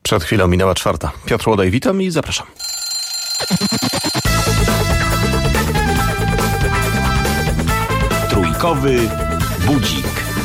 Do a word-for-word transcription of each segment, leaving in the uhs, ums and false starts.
Przed chwilą minęła czwarta. Piotr Łodaj, witam i zapraszam. Trójkowy budzik.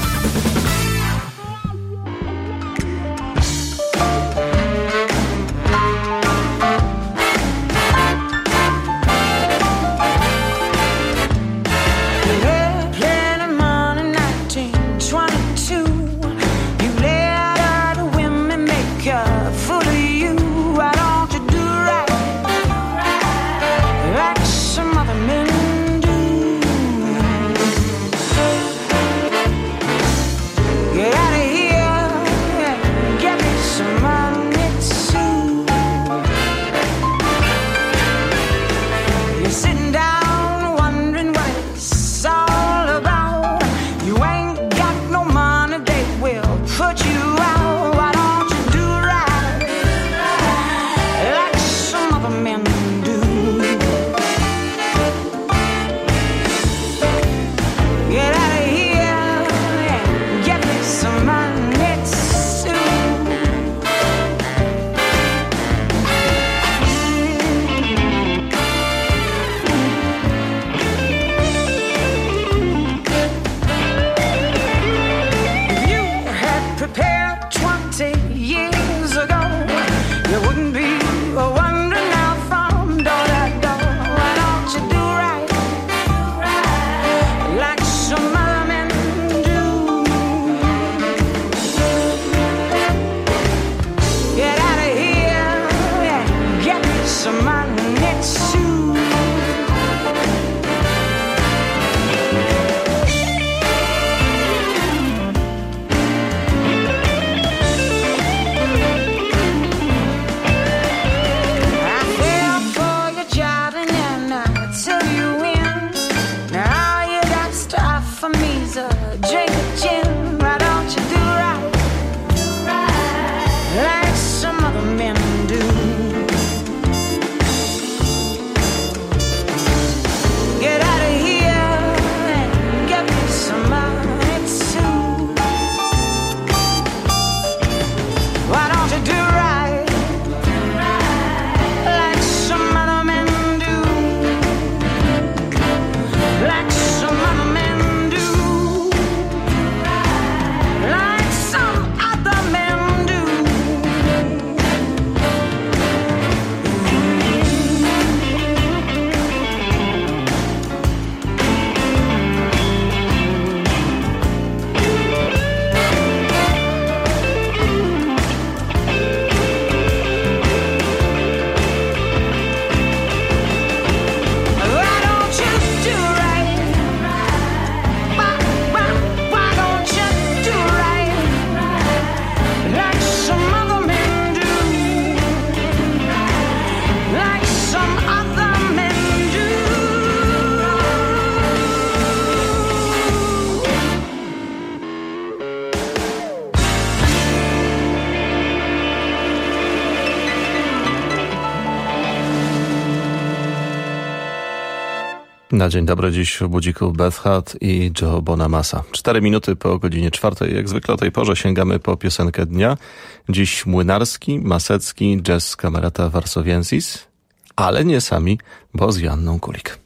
Na dzień dobry dziś w budziku Beth Hart i Joe Bonamassa. Cztery minuty po godzinie czwartej. Jak zwykle o tej porze sięgamy po piosenkę dnia. Dziś Młynarski, Masecki, jazz Camerata Varsoviensis, ale nie sami, bo z Joanną Kulik.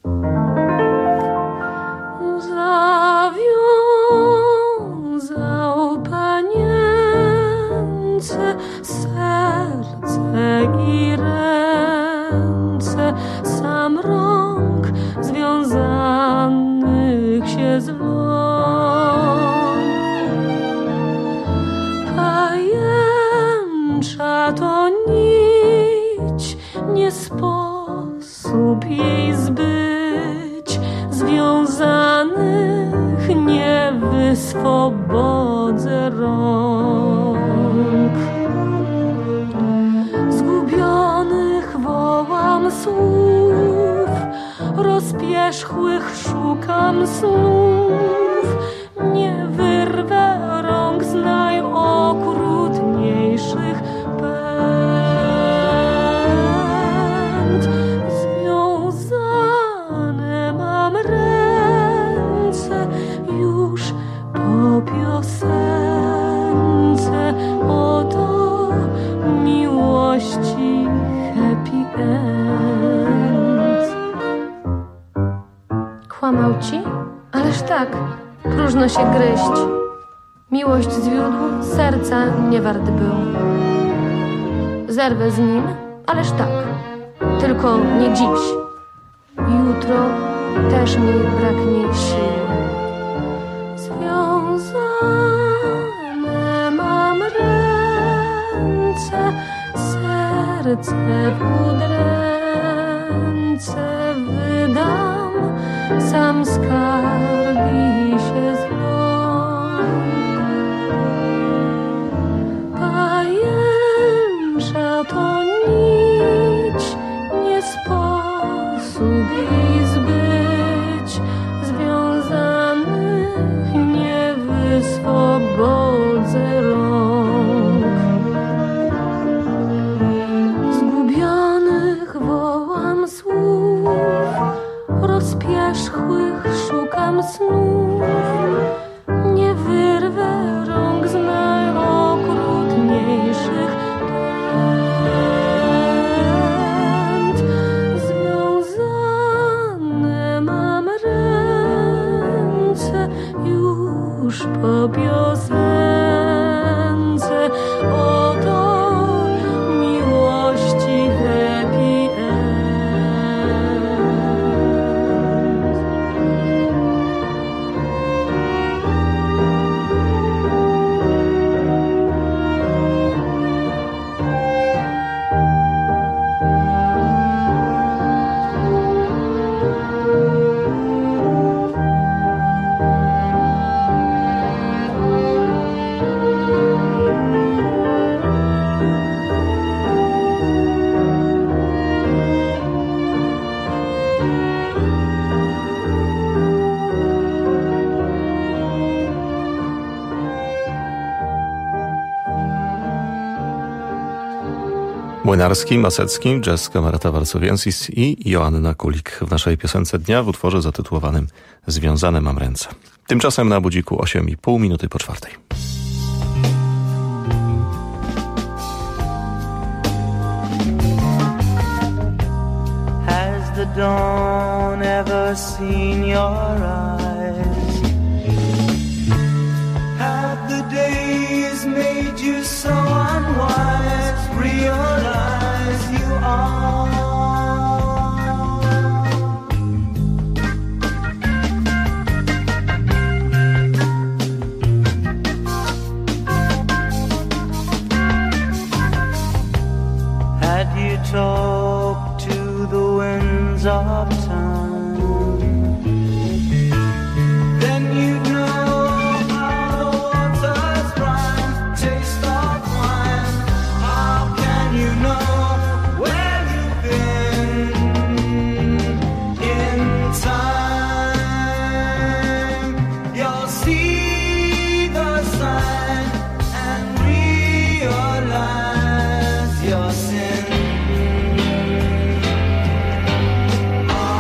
Zawiązał panience serce i ręce, sam rąk związanych się zwą. Pajęcza to nić, nie sposób jej zbyć, związanych nie wyswobodzę rąk. Zgubionych wołam słów, rozpierzchłych szukam snów, nie wyrwę rąk z najokrutniejszych pęd. Związane mam ręce już po piosence, oto ci? Ależ tak, próżno się gryźć. Miłość zwiódł, serca nie wart był. Zerwę z nim, ależ tak, tylko nie dziś. Jutro też mi braknie sił. Związane mam ręce, serce w udręce wydam, sam skargi się zląk. Pajęcza to nić, nie sposób jej zbyć, związanych nie wyswobodzę rąk. Zgubionych wołam słów, rozpierzchłych szukam snów. Nie wyrwę rąk z najokrutniejszych pęd. Związane mam ręce już po piosence. Oto miłości happy end. Młynarski, Masecki, jazz Kamerata Warsowiensis i Joanna Kulik w naszej piosence dnia w utworze zatytułowanym Związane mam ręce. Tymczasem na budziku osiem i pół minuty po czwartej. Has the dawn ever seen your eyes? Have the days made you so unwise? Realize you are. Had you talked to the winds of time, then you'd know how the waters rhyme, taste of wine. How can you know where you've been in time? You'll see the sign and realize your sin. Ah.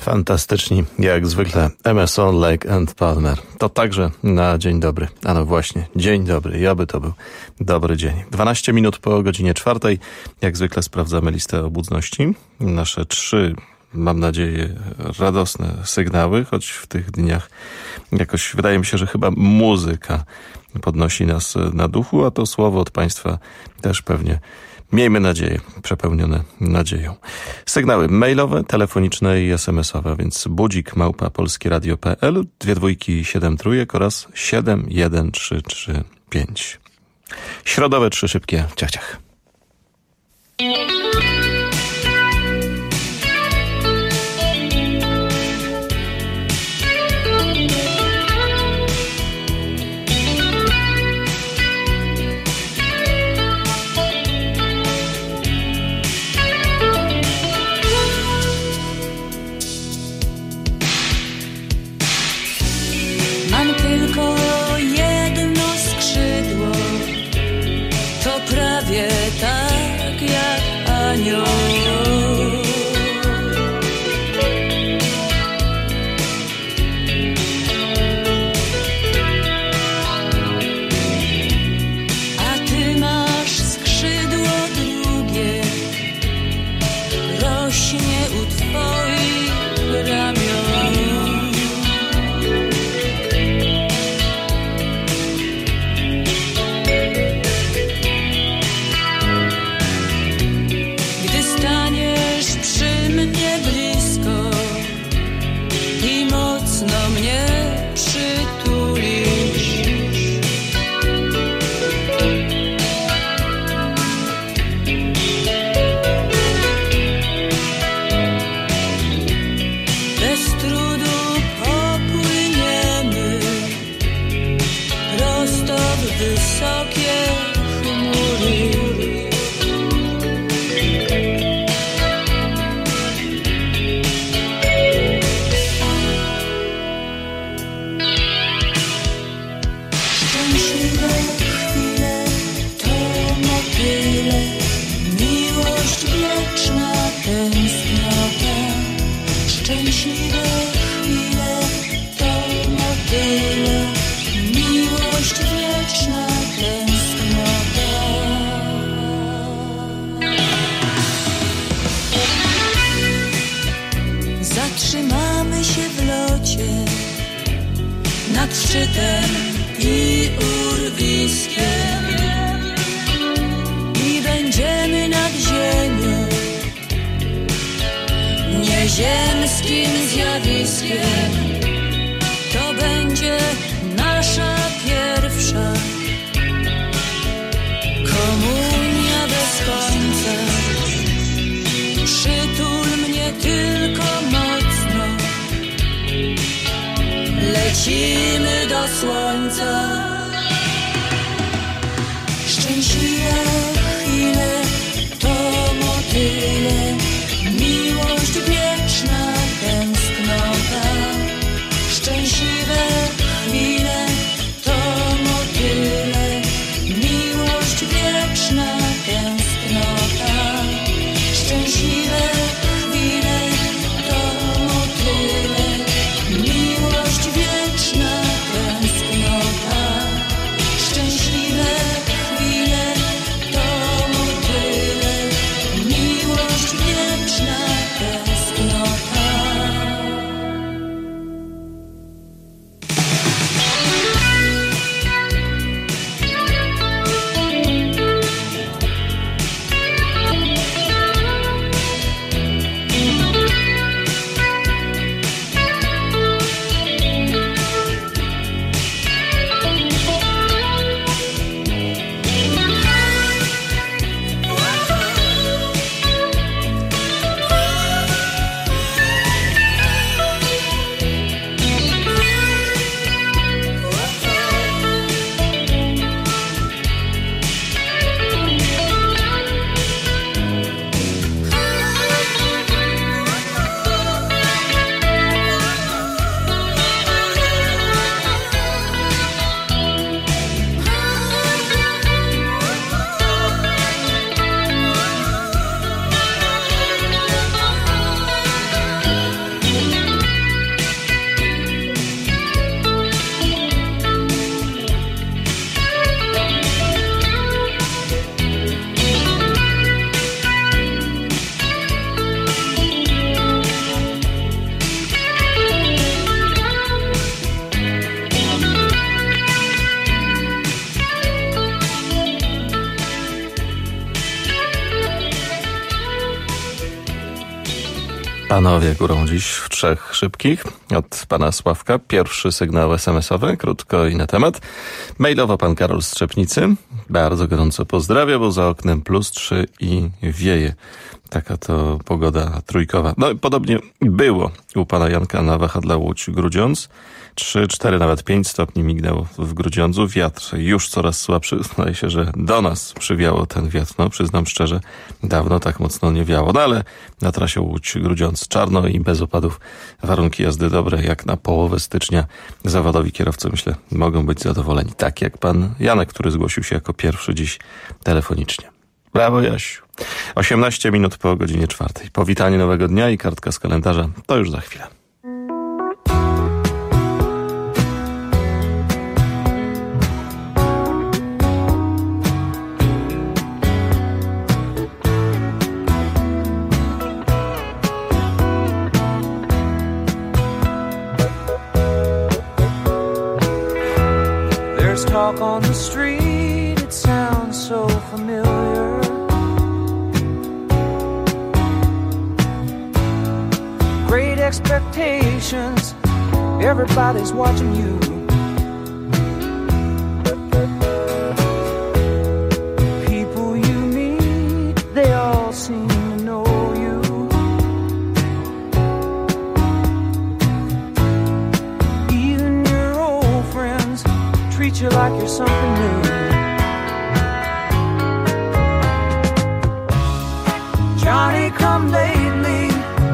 Fantastyczni, jak zwykle, Emerson, Lake and Palmer. To także na dzień dobry. A no właśnie, dzień dobry, i oby to był dobry dzień. dwanaście minut po godzinie czwartej. Jak zwykle sprawdzamy listę obudności. Nasze trzy, mam nadzieję, radosne sygnały, choć w tych dniach jakoś wydaje mi się, że chyba muzyka podnosi nas na duchu, a to słowo od Państwa też pewnie, miejmy nadzieję, przepełnione nadzieją. Sygnały mailowe, telefoniczne i es em es owe, więc budzik małpa polskieradio kropka pe el, dwie dwójki, siedem trójek oraz siedem jeden trzy trzy pięć. Środowe trzy szybkie ciach ciach. Tak jak anioł. A ty masz skrzydło drugie, rośnie u twoich ramion. Zatrzymamy się w locie nad szczytem i urwiskiem i będziemy nad ziemią nieziemskim zjawiskiem. To będzie nasza pierwsza komunia bez końca. Przytul mnie tylko mocno, lecimy do słońca. Szczęśliwe chwile to motyle, miłość wieczna, tęsknota. Szczęśliwe chwile to motyle, miłość wieczna, tęsknota. Szczęśliwe chwile to motyle, miłość wieczna, tęsknota. Panowie górą dziś w trzech szybkich. Od pana Sławka pierwszy sygnał es em es owy, krótko i na temat. Mailowo pan Karol z Trzepnicy. Bardzo gorąco pozdrawia, bo za oknem plus trzy i wieje. Taka to pogoda trójkowa. No podobnie było u pana Janka na wahadle Łódź-Grudziądz. trzy, cztery, nawet pięć stopni mignęło w Grudziądzu. Wiatr już coraz słabszy. Zdaje się, że do nas przywiało ten wiatr. No, przyznam szczerze, dawno tak mocno nie wiało. No ale na trasie Łódź-Grudziądz czarno i bez opadów. Warunki jazdy dobre, jak na połowę stycznia. Zawodowi kierowcy, myślę, mogą być zadowoleni. Tak jak pan Janek, który zgłosił się jako pierwszy dziś telefonicznie. Brawo, Jasiu. osiemnaście minut po godzinie czwartej. Powitanie nowego dnia i kartka z kalendarza to już za chwilę. There's talk on the street, it sounds so familiar. Great expectations, everybody's watching you. People you meet, they all seem to know you. Even your old friends treat you like you're something new. Johnny come lately,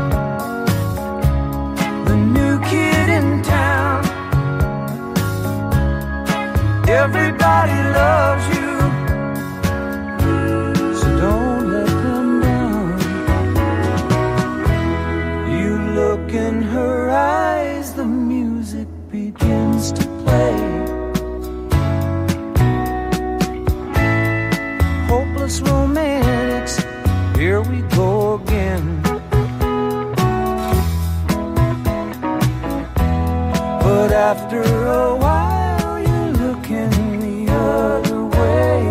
the new kid in town. Everybody loves you, so don't let them down. You look in her eyes, the music begins to play. Hopeless romantics, here we go again. But after a while you're looking the other way.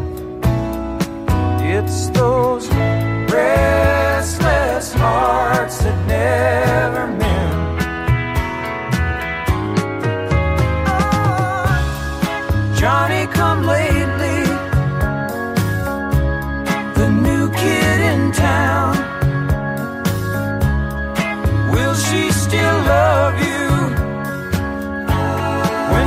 It's those restless hearts that never mend. Oh, Johnny come lately, the new kid in town. Will she still love you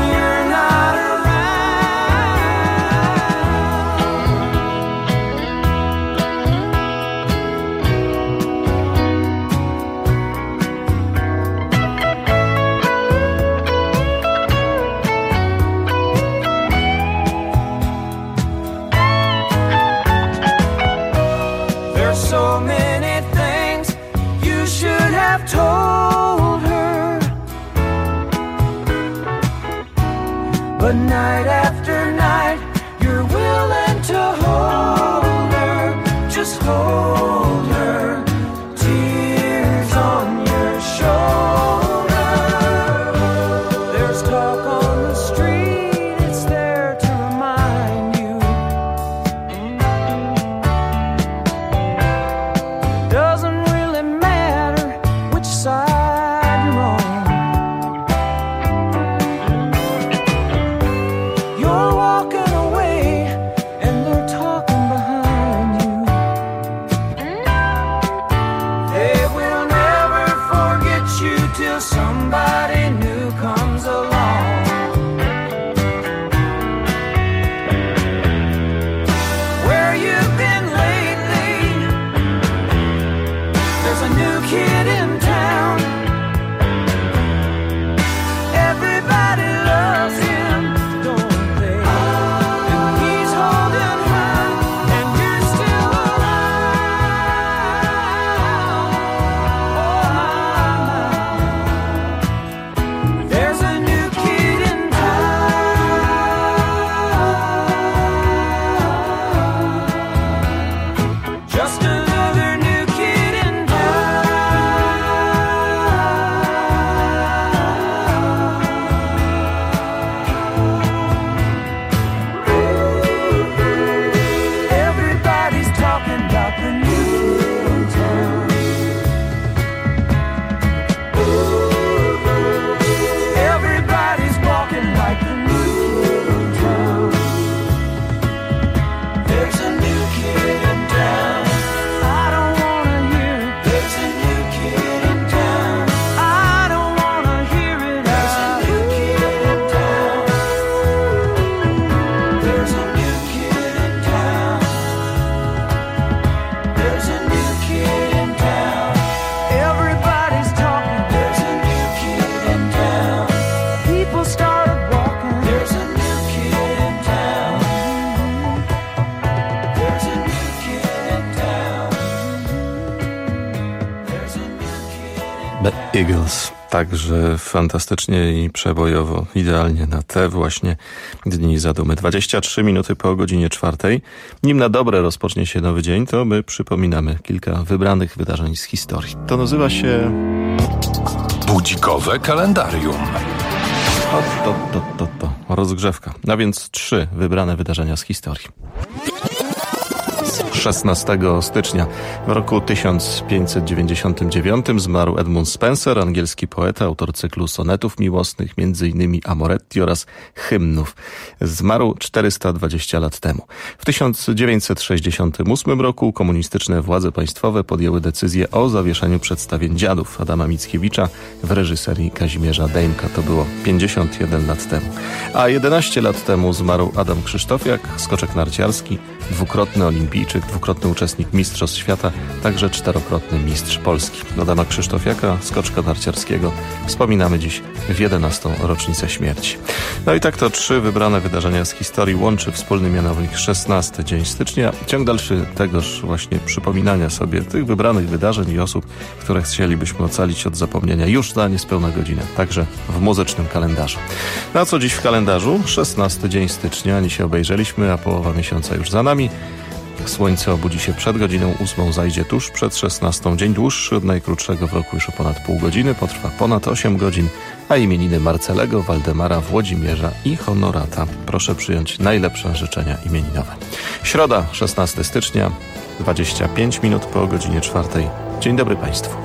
The Eagles. Także fantastycznie i przebojowo, idealnie na te właśnie dni zadumy. dwadzieścia trzy minuty po godzinie czwartej. Nim na dobre rozpocznie się nowy dzień, to my przypominamy kilka wybranych wydarzeń z historii. To nazywa się... Budzikowe kalendarium. O, to, to, to, to. Rozgrzewka. A więc trzy wybrane wydarzenia z historii. szesnastego stycznia w roku tysiąc pięćset dziewięćdziesiątym dziewiątym zmarł Edmund Spenser, angielski poeta, autor cyklu sonetów miłosnych, między innymi Amoretti oraz hymnów. Zmarł czterysta dwadzieścia lat temu. W tysiąc dziewięćset sześćdziesiątym ósmym roku komunistyczne władze państwowe podjęły decyzję o zawieszeniu przedstawień Dziadów Adama Mickiewicza w reżyserii Kazimierza Dejmka. To było pięćdziesiąt jeden lat temu. A jedenaście lat temu zmarł Adam Krzysztofiak, skoczek narciarski, dwukrotny olimpijczyk, dwukrotny uczestnik Mistrzostw Świata, także czterokrotny mistrz Polski. Adama Krzysztofiaka, skoczka narciarskiego, wspominamy dziś w jedenastą rocznicę śmierci. No i tak to trzy wybrane wydarzenia z historii łączy wspólny mianownik szesnasty dzień stycznia. Ciąg dalszy tegoż właśnie przypominania sobie tych wybranych wydarzeń i osób, które chcielibyśmy ocalić od zapomnienia już za niespełna godzinę, także w muzycznym kalendarzu. Na co dziś w kalendarzu? szesnasty dzień stycznia, ani się obejrzeliśmy, a połowa miesiąca już za nami. Słońce obudzi się przed godziną ósmą, zajdzie tuż przed szesnastą. Dzień dłuższy od najkrótszego w roku już o ponad pół godziny, potrwa ponad osiem godzin, a imieniny Marcelego, Waldemara, Włodzimierza i Honorata. Proszę przyjąć najlepsze życzenia imieninowe. Środa, szesnastego stycznia, dwadzieścia pięć minut po godzinie czwartej. Dzień dobry Państwu.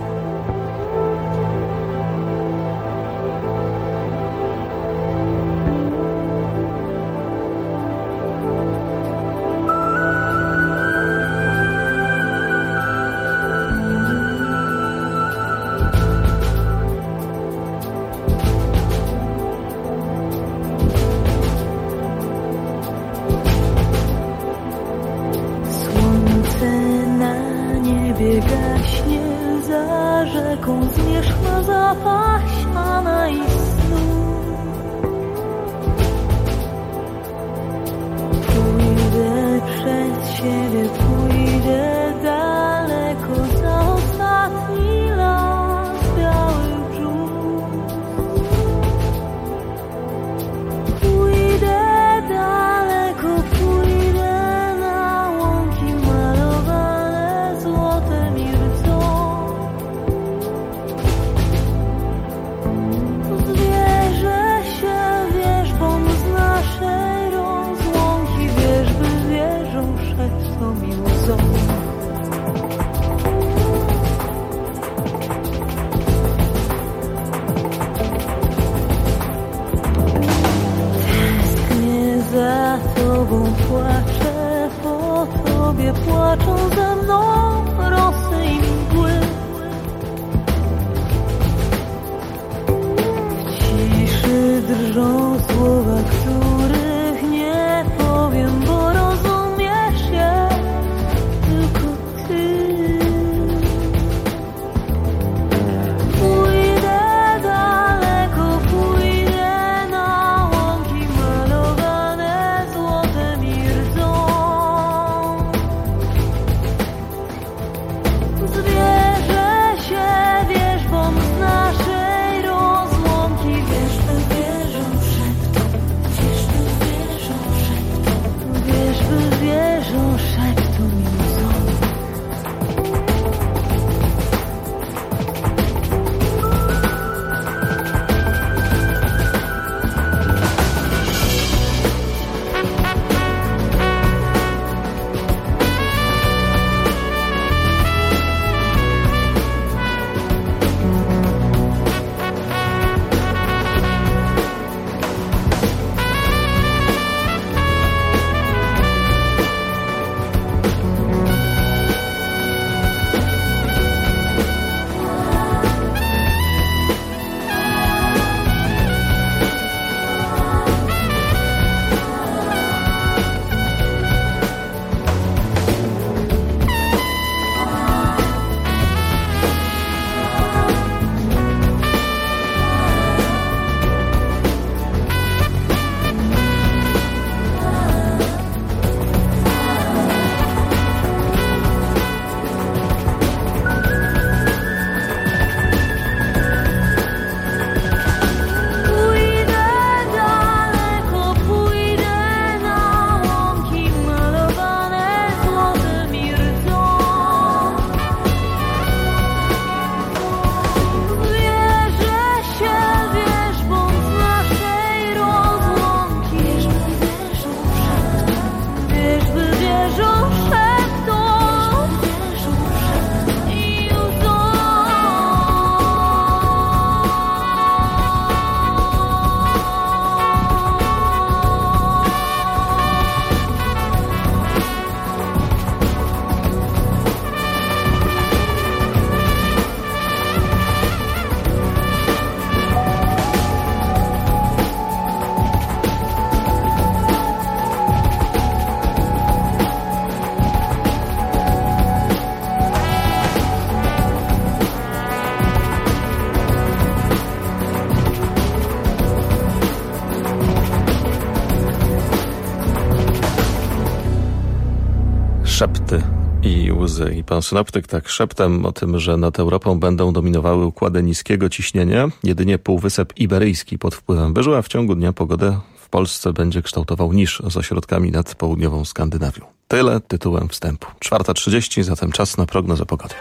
Szepty i łzy. I pan synoptyk tak szeptem o tym, że nad Europą będą dominowały układy niskiego ciśnienia. Jedynie półwysep iberyjski pod wpływem wyżu, a w ciągu dnia pogodę w Polsce będzie kształtował niż z ośrodkami nad południową Skandynawią. Tyle tytułem wstępu. czwarta trzydzieści, zatem czas na prognozę pogody.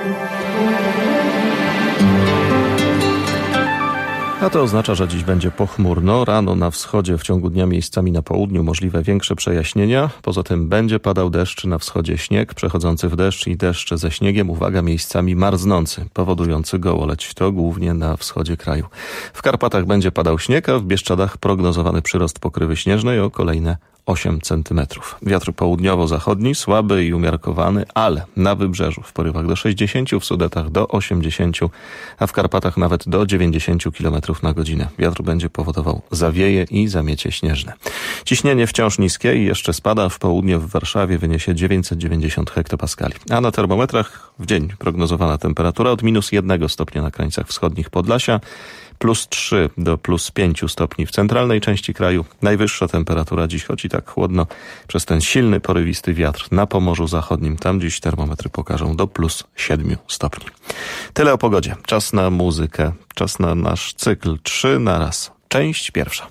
A to oznacza, że dziś będzie pochmurno. Rano na wschodzie, w ciągu dnia miejscami na południu możliwe większe przejaśnienia. Poza tym będzie padał deszcz, na wschodzie śnieg przechodzący w deszcz i deszcz ze śniegiem. Uwaga, miejscami marznący, powodujący gołoleć. To głównie na wschodzie kraju. W Karpatach będzie padał śnieg, a w Bieszczadach prognozowany przyrost pokrywy śnieżnej o kolejne osiem centymetrów. Wiatr południowo-zachodni, słaby i umiarkowany, ale na wybrzeżu w porywach do sześćdziesięciu, w Sudetach do osiemdziesięciu, a w Karpatach nawet do dziewięćdziesięciu kilometrów na godzinę. Wiatr będzie powodował zawieje i zamiecie śnieżne. Ciśnienie wciąż niskie i jeszcze spada. W południe w Warszawie wyniesie dziewięćset dziewięćdziesiąt hektopaskali. A na termometrach w dzień prognozowana temperatura od minus jednego stopnia na krańcach wschodnich Podlasia, plus trzy do plus pięciu stopni w centralnej części kraju. Najwyższa temperatura dziś, choć i tak chłodno, przez ten silny, porywisty wiatr na Pomorzu Zachodnim. Tam dziś termometry pokażą do plus siedmiu stopni. Tyle o pogodzie. Czas na muzykę. Czas na nasz cykl trzy na raz. Część pierwsza.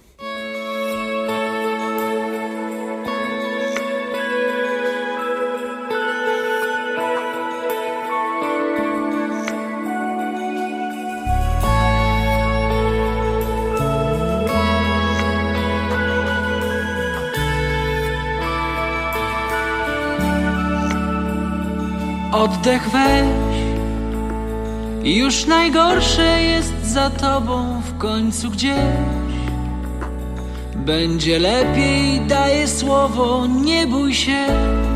Oddech weź, już najgorsze jest za tobą, w końcu gdzieś będzie lepiej, daję słowo, nie bój się.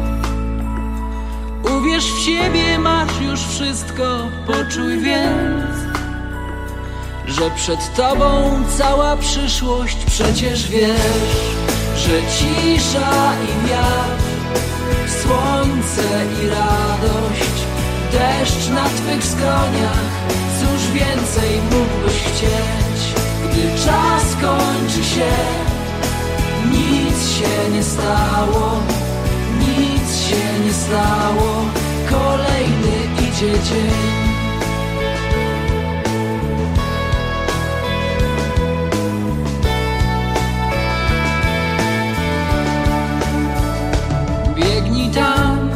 Uwierz w siebie, masz już wszystko, poczuj więc, że przed tobą cała przyszłość. Przecież wiesz, że cisza i wiatr, słońce i radość, deszcz na twych skroniach, cóż więcej mógłbyś chcieć? Gdy czas kończy się, nic się nie stało, nic się nie stało, kolejny idzie dzień. Biegnij tam,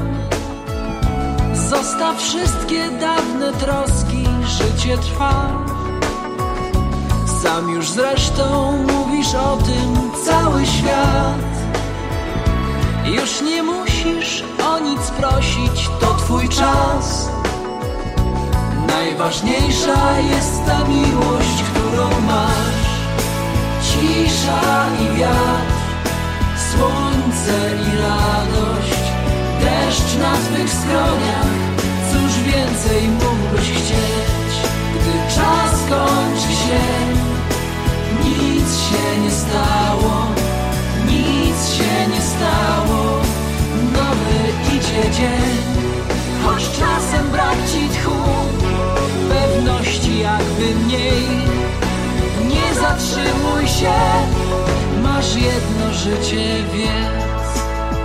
zostaw wszystkie dawne troski, życie trwa. Sam już zresztą mówisz o tym cały świat. Już nie musisz o nic prosić, to twój czas. Najważniejsza jest ta miłość, którą masz. Cisza i wiatr, słońce i radość, deszcz na twych skroniach, cóż więcej mógłbyś chcieć? Gdy czas kończy się, nic się nie stało, nic się nie stało, nowy idzie dzień. Choć czasem brak ci tchu, pewności jakby mniej, nie zatrzymuj się, masz jedno życie, wiedz.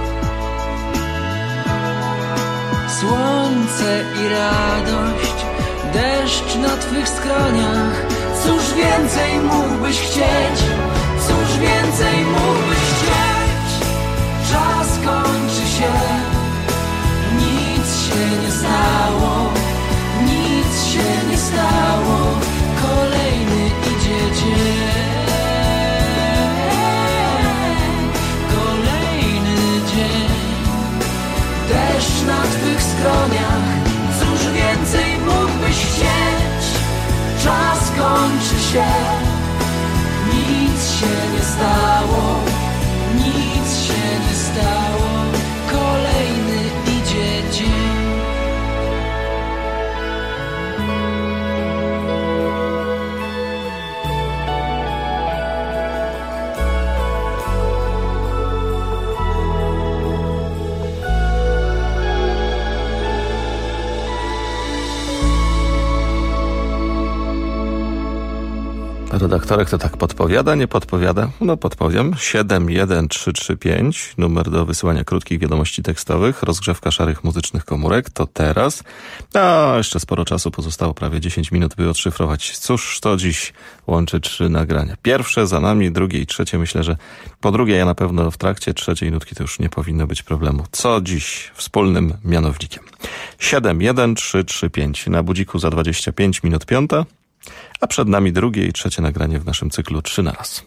Słońce i radość, deszcz na twych skroniach, cóż więcej mógłbyś chcieć? Cóż więcej mógłbyś chcieć? Czas kończy się, nic się nie stało, nic się nie stało, kolejny idzie dzień. Deszcz na twych skroniach, cóż więcej mógłbyś chcieć? Czas kończy się, nic się nie stało, redaktorek to tak podpowiada, nie podpowiada? No podpowiem. siedem jeden trzy trzy pięć, numer do wysyłania krótkich wiadomości tekstowych, rozgrzewka szarych muzycznych komórek, to teraz. A jeszcze sporo czasu pozostało, prawie dziesięć minut, by odszyfrować. Cóż to dziś łączy trzy nagrania. Pierwsze za nami, drugie i trzecie. Myślę, że po drugie ja na pewno w trakcie trzeciej nutki to już nie powinno być problemu. Co dziś wspólnym mianownikiem? siedem jeden trzy trzy pięć na budziku za dwadzieścia pięć minut piąta. A przed nami drugie i trzecie nagranie w naszym cyklu Trzy na raz.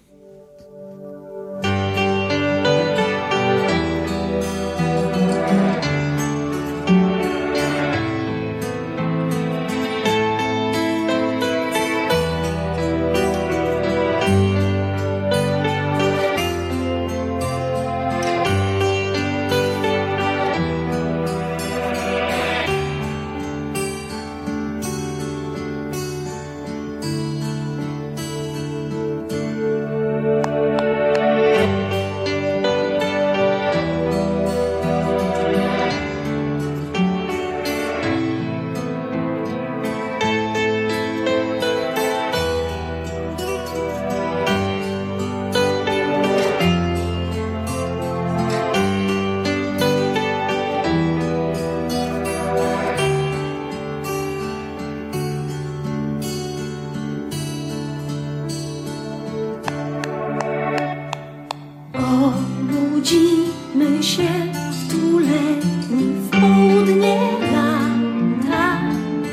Obudzimy się w tuleni w południe lata,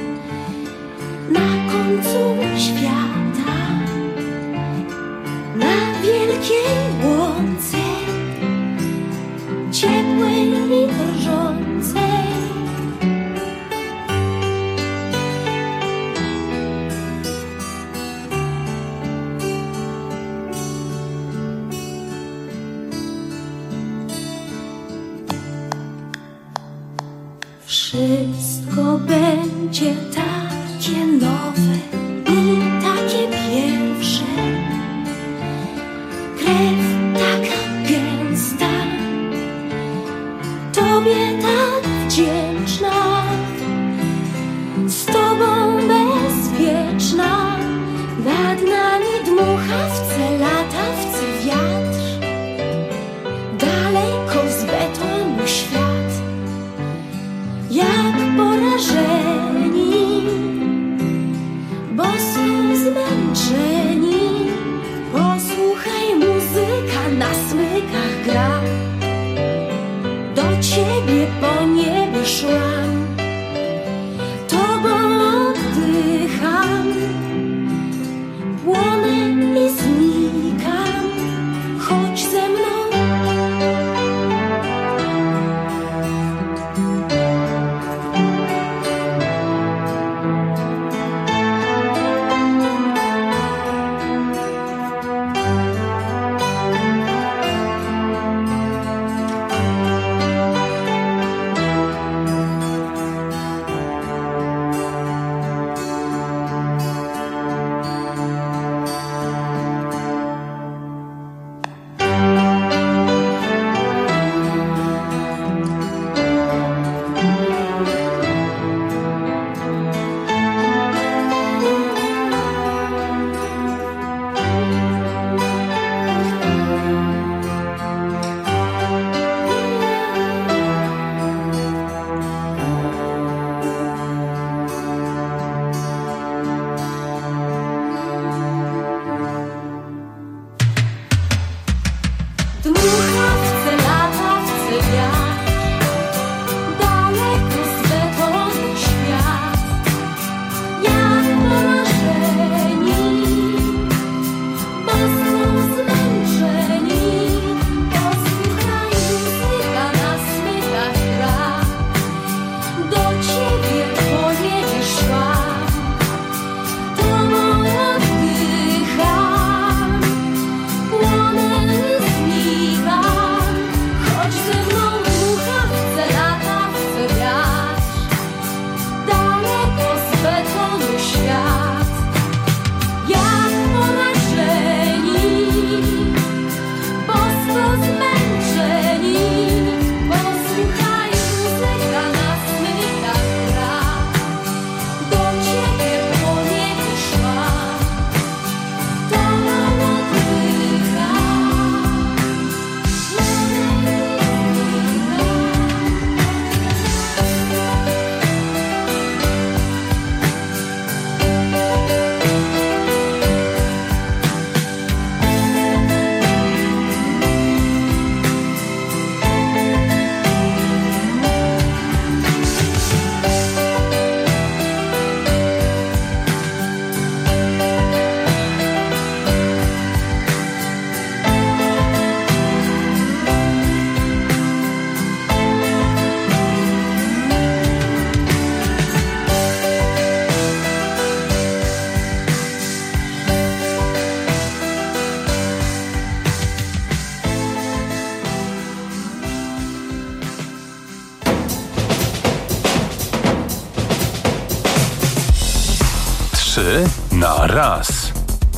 na końcu świata, na wielkiej łące, ciepłej i drżącej. Wszystko będzie takie nowe i takie pierwsze. Krew taka gęsta, Tobie tak wdzięczna, z Tobą bezpieczna. Nad nami dmucha wce latawce wiatr, daleko z betonu świat. Jak porażeni, bo są zmęczeni. Posłuchaj, muzyka na smykach gra. Do Ciebie po niebie szłam, Tobą oddycham. Płonę i znika Trzy na raz.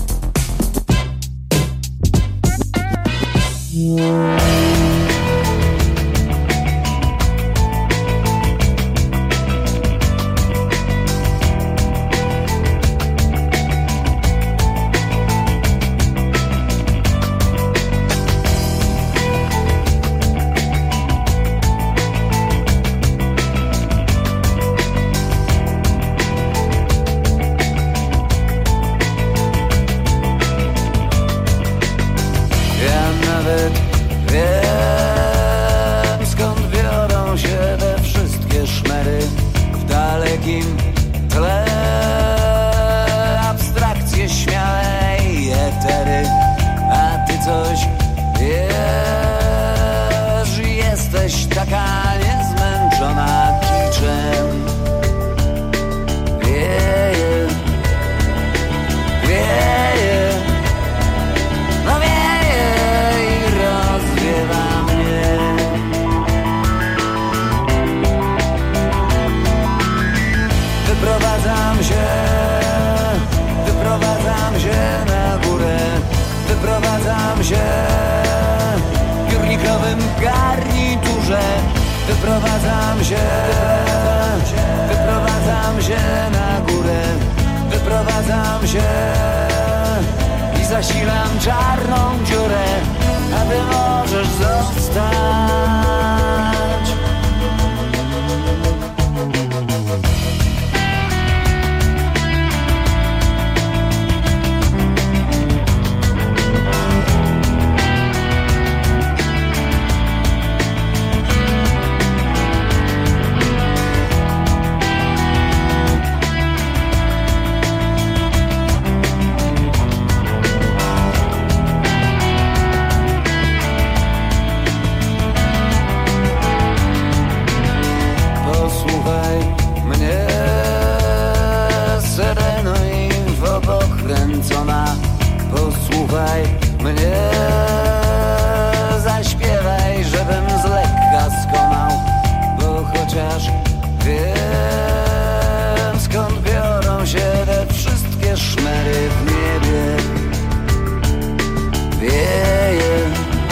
Wyprowadzam się, wyprowadzam się na górę, wyprowadzam się i zasilam czarną dziurę, a ty możesz zostać. Posłuchaj mnie, zaśpiewaj, żebym z lekka skonał, bo chociaż wiem, skąd biorą się te wszystkie szmery w niebie. Wieje,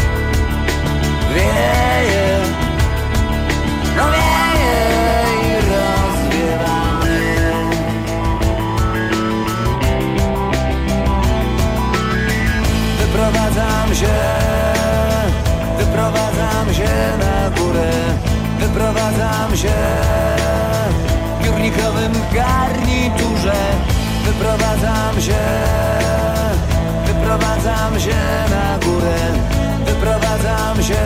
wieje, no wieje i rozwiewa mnie. Wyprowadzam się, wyprowadzam się na górę, wyprowadzam się w górnikowym garniturze, wyprowadzam się, wyprowadzam się na górę, wyprowadzam się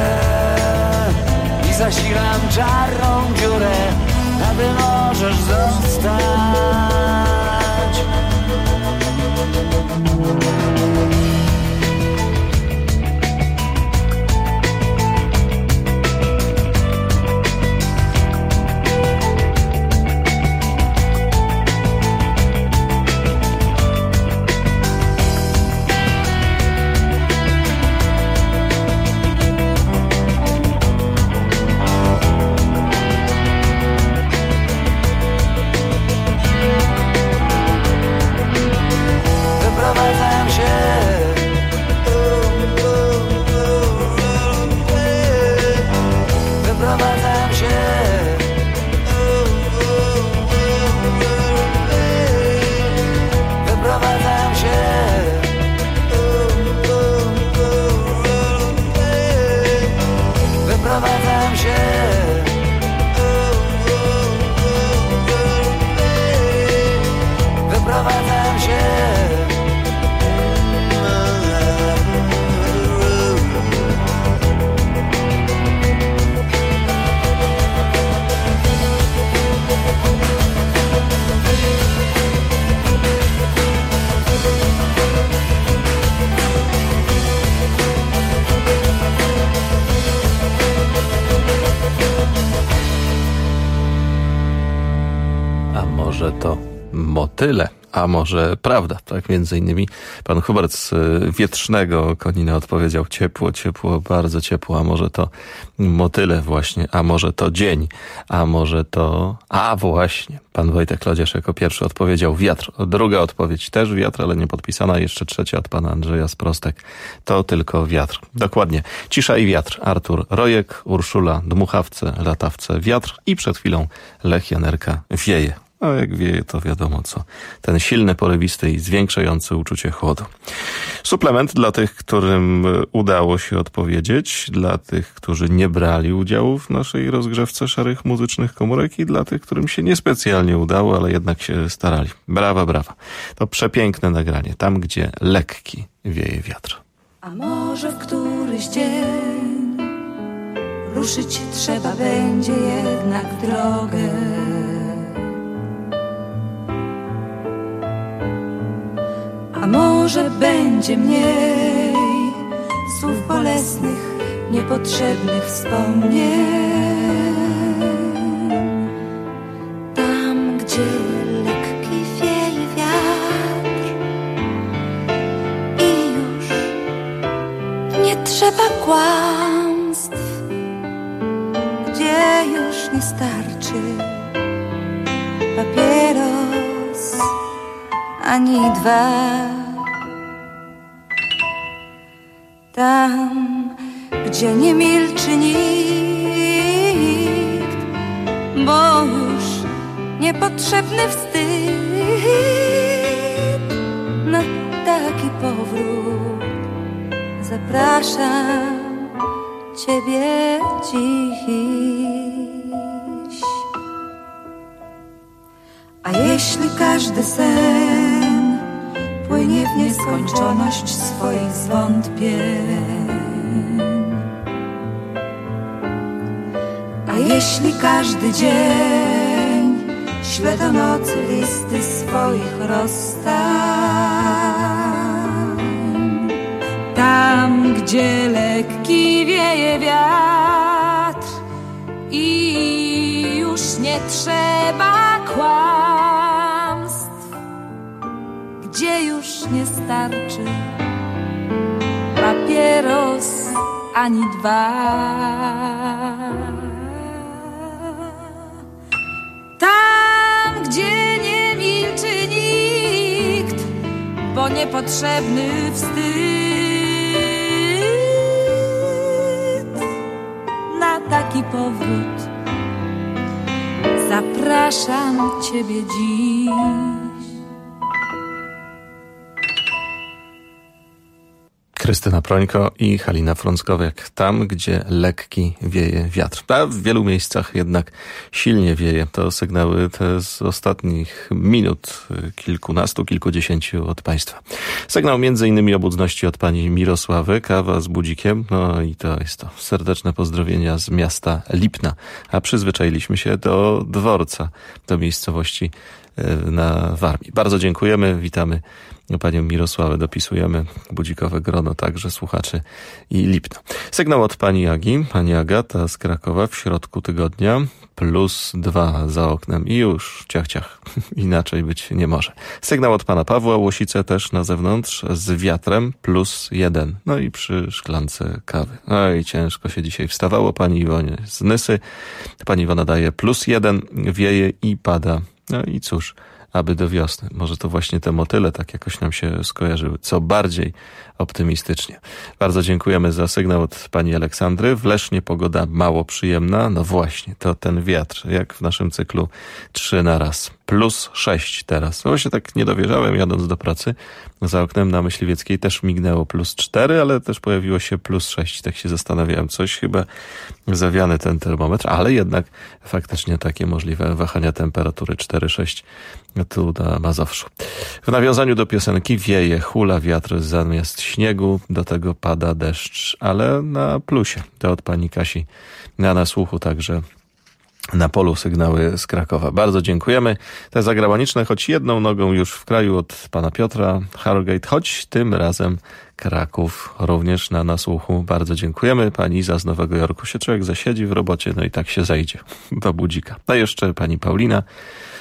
i zasilam czarną dziurę, a ty możesz zostać. Może to motyle a może prawda. Tak między innymi pan Hubert z Wietrznego Konina odpowiedział ciepło, ciepło, bardzo ciepło, a może to motyle właśnie, a może to dzień, a może to... A właśnie, pan Wojtek Lodzież jako pierwszy odpowiedział wiatr. Druga odpowiedź też wiatr, ale nie podpisana. Jeszcze trzecia od pana Andrzeja z Prostek. To tylko wiatr. Dokładnie. Cisza i wiatr. Artur Rojek, Urszula Dmuchawce, Latawce, wiatr i przed chwilą Lech Janerka wieje. A jak wieje, to wiadomo co. Ten silny, porywisty i zwiększający uczucie chłodu. Suplement dla tych, którym udało się odpowiedzieć, dla tych, którzy nie brali udziału w naszej rozgrzewce szarych muzycznych komórek i dla tych, którym się niespecjalnie udało, ale jednak się starali. Brawa, brawa. To przepiękne nagranie. Tam, gdzie lekki wieje wiatr. A może w któryś dzień ruszyć trzeba będzie jednak w drogę. A może będzie mniej słów bolesnych, niepotrzebnych wspomnień. Tam, gdzie lekki wieje wiatr i już nie trzeba kłamstw, gdzie już nie starczy papieros ani dwa. Tam, gdzie nie milczy nikt, bo już niepotrzebny wstyd. Na taki powrót zapraszam ciebie dziś. A jeśli każdy sen płynie w nieskończoność swoich zwątpień, a jeśli każdy dzień śle do nocy listy swoich rozstań, tam gdzie lekki wieje wiatr i już nie trzeba kłamstw, gdzie już nie starczy papieros ani dwa. Tam, gdzie nie milczy nikt, bo niepotrzebny wstyd. Na taki powrót zapraszam ciebie dziś. Krystyna Prońko i Halina Frąckowiak. Tam, gdzie lekki wieje wiatr. A w wielu miejscach jednak silnie wieje. To sygnały te z ostatnich minut, kilkunastu, kilkudziesięciu od państwa. Sygnał między innymi o budności od pani Mirosławy, kawa z budzikiem. No i to jest to. Serdeczne pozdrowienia z miasta Lipna. A przyzwyczailiśmy się do dworca, do miejscowości na Warmii. Bardzo dziękujemy, witamy panią Mirosławę, dopisujemy budzikowe grono także słuchaczy i Lipno. Sygnał od pani Agi, pani Agata z Krakowa w środku tygodnia, plus dwa za oknem i już ciach ciach, inaczej być nie może. Sygnał od pana Pawła, Łosice też na zewnątrz z wiatrem, plus jeden. No i przy szklance kawy. No i ciężko się dzisiaj wstawało, pani Iwonie z Nysy. Pani Iwona daje plus jeden, wieje i pada. No i cóż, aby do wiosny. Może to właśnie te motyle tak jakoś nam się skojarzyły. Co bardziej optymistycznie. Bardzo dziękujemy za sygnał od pani Aleksandry. W Lesznie pogoda mało przyjemna. No właśnie, to ten wiatr, jak w naszym cyklu trzy na raz. Plus sześć teraz. No właśnie tak nie dowierzałem jadąc do pracy. Za oknem na Myśliwieckiej też mignęło plus cztery, ale też pojawiło się plus sześć. Tak się zastanawiałem. Coś chyba zawiany ten termometr, ale jednak faktycznie takie możliwe wahania temperatury cztery sześć tu na Mazowszu. W nawiązaniu do piosenki wieje, hula wiatr zamiast śniegu, do tego pada deszcz, ale na plusie. To od pani Kasi na nasłuchu także na polu sygnały z Krakowa. Bardzo dziękujemy. Te zagraniczne, choć jedną nogą już w kraju od pana Piotra, Harrogate, choć tym razem Kraków również na nasłuchu. Bardzo dziękujemy. Pani Iza z Nowego Jorku się człowiek zasiedzi w robocie, no i tak się zajdzie do budzika. A jeszcze pani Paulina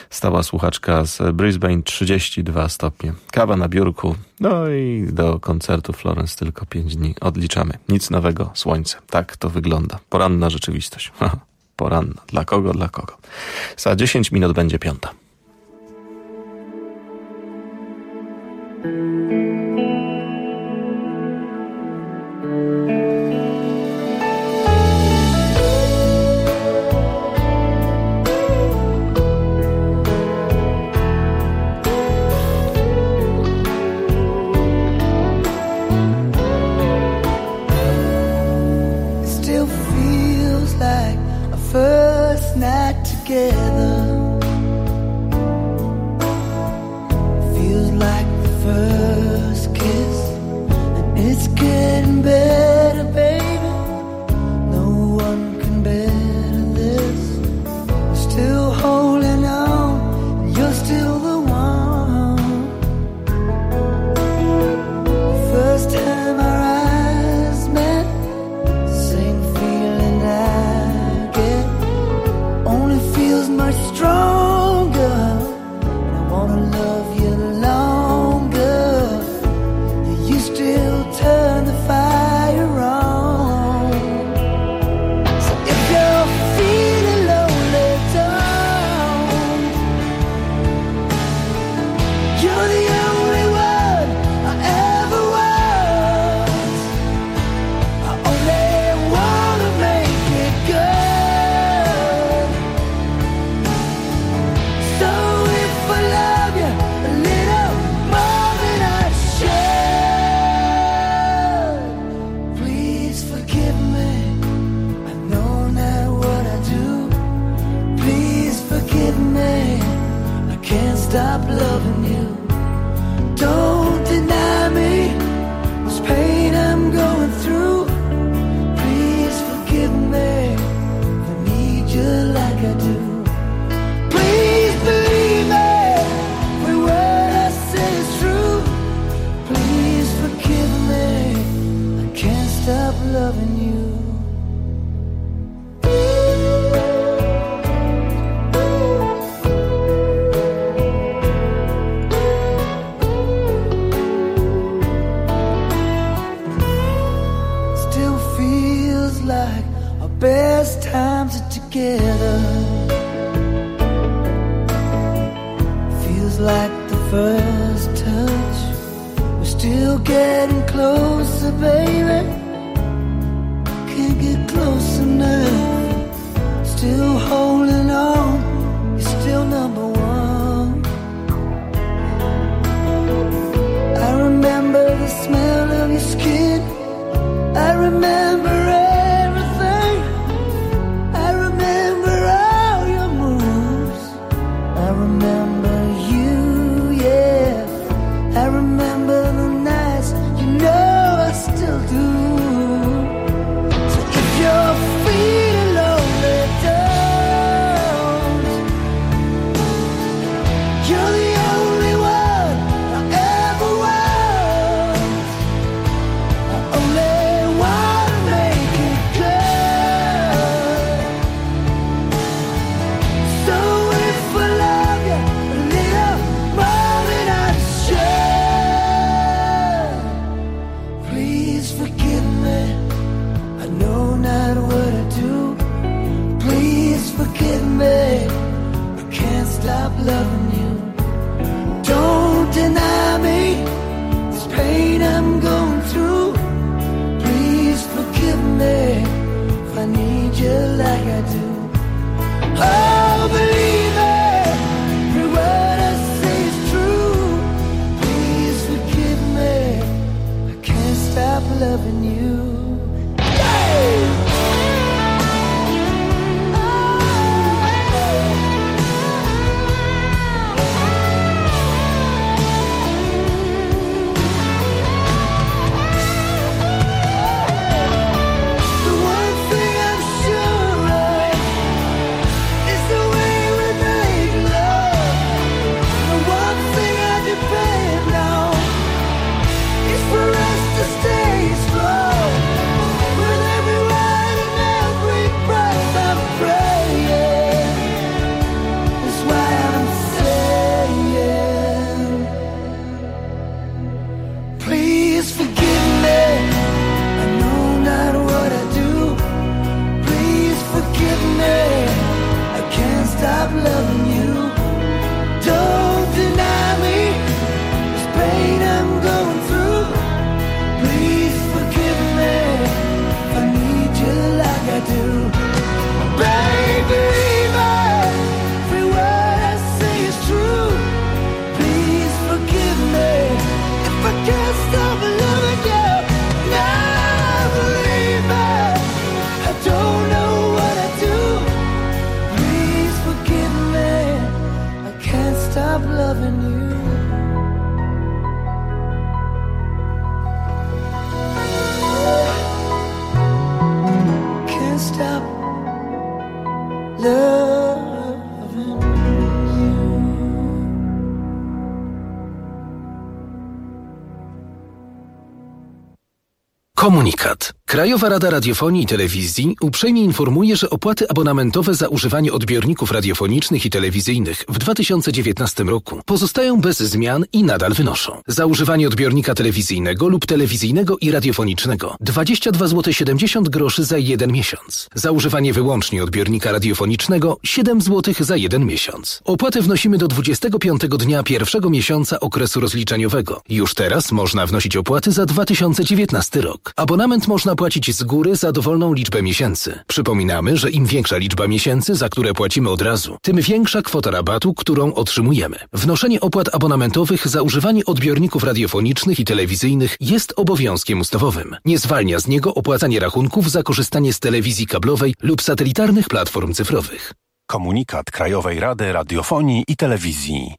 Stała słuchaczka z Brisbane, trzydzieści dwa stopnie. Kawa na biurku, no i do koncertu Florence tylko pięć dni. Odliczamy. Nic nowego, słońce. Tak to wygląda. Poranna rzeczywistość. Poranna. Dla kogo, dla kogo. Za dziesięć minut będzie piąta. I remember the nights, you know I still do. Komunikat. Krajowa Rada Radiofonii i Telewizji uprzejmie informuje, że opłaty abonamentowe za używanie odbiorników radiofonicznych i telewizyjnych w dwa tysiące dziewiętnastym roku pozostają bez zmian i nadal wynoszą. Za używanie odbiornika telewizyjnego lub telewizyjnego i radiofonicznego dwadzieścia dwa złote siedemdziesiąt groszy za jeden miesiąc. Za używanie wyłącznie odbiornika radiofonicznego siedem złotych za jeden miesiąc. Opłatę wnosimy do dwudziestego piątego dnia pierwszego miesiąca okresu rozliczeniowego. Już teraz można wnosić opłaty za dwa tysiące dziewiętnasty rok. Abonament można płacić z góry za dowolną liczbę miesięcy. Przypominamy, że im większa liczba miesięcy, za które płacimy od razu, tym większa kwota rabatu, którą otrzymujemy. Wnoszenie opłat abonamentowych za używanie odbiorników radiofonicznych i telewizyjnych jest obowiązkiem ustawowym. Nie zwalnia z niego opłacanie rachunków za korzystanie z telewizji kablowej lub satelitarnych platform cyfrowych. Komunikat Krajowej Rady Radiofonii i Telewizji.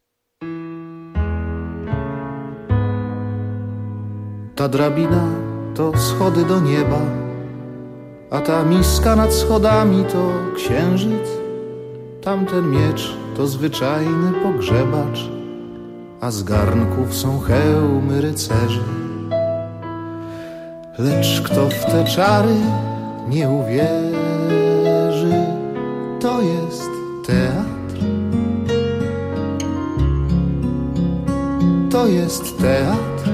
Ta drabina to schody do nieba, a ta miska nad schodami to księżyc. Tamten miecz to zwyczajny pogrzebacz, a z garnków są hełmy rycerzy. Lecz kto w te czary nie uwierzy, to jest teatr. To jest teatr.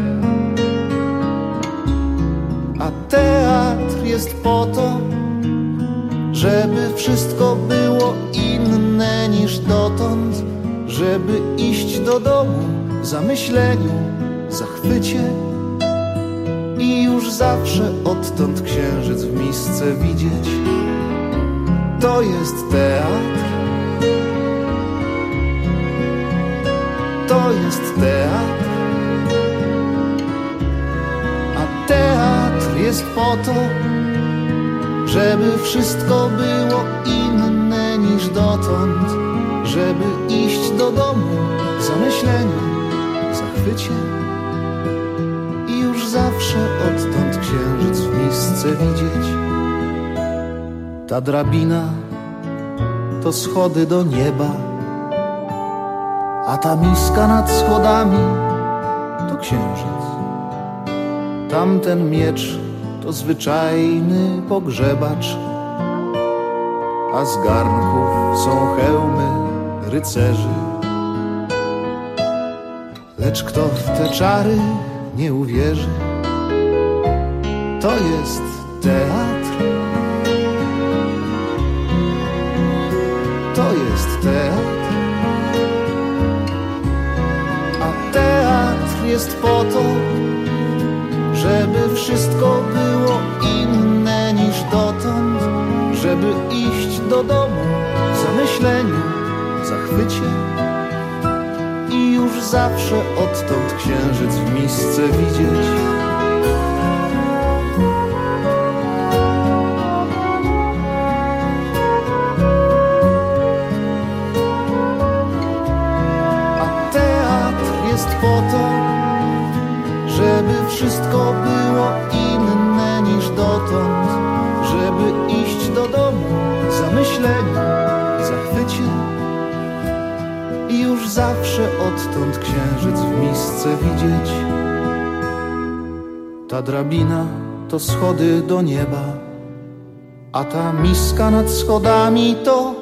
A teatr jest po to, żeby wszystko było inne niż dotąd, żeby iść do domu w zamyśleniu, zachwycie i już zawsze odtąd księżyc w misce widzieć. To jest teatr. To jest teatr. A teatr jest po to, żeby wszystko było inne niż dotąd, żeby iść do domu w zamyśleniu, zachwycie i już zawsze odtąd księżyc w misce widzieć. Ta drabina to schody do nieba, a ta miska nad schodami to księżyc. Tamten miecz to zwyczajny pogrzebacz, a z garnków są hełmy rycerzy. Lecz kto w te czary nie uwierzy, to jest teatr. To jest teatr. A teatr jest po to, żeby wszystko było inne niż dotąd, żeby iść do domu w zamyśleniu, zachwycie i już zawsze odtąd księżyc w misce widzieć. A teatr jest po to, żeby wszystko było inne niż dotąd, żeby iść do domu w zamyśleniu, zachwycie i już zawsze odtąd księżyc w misce widzieć. Ta drabina to schody do nieba, a ta miska nad schodami to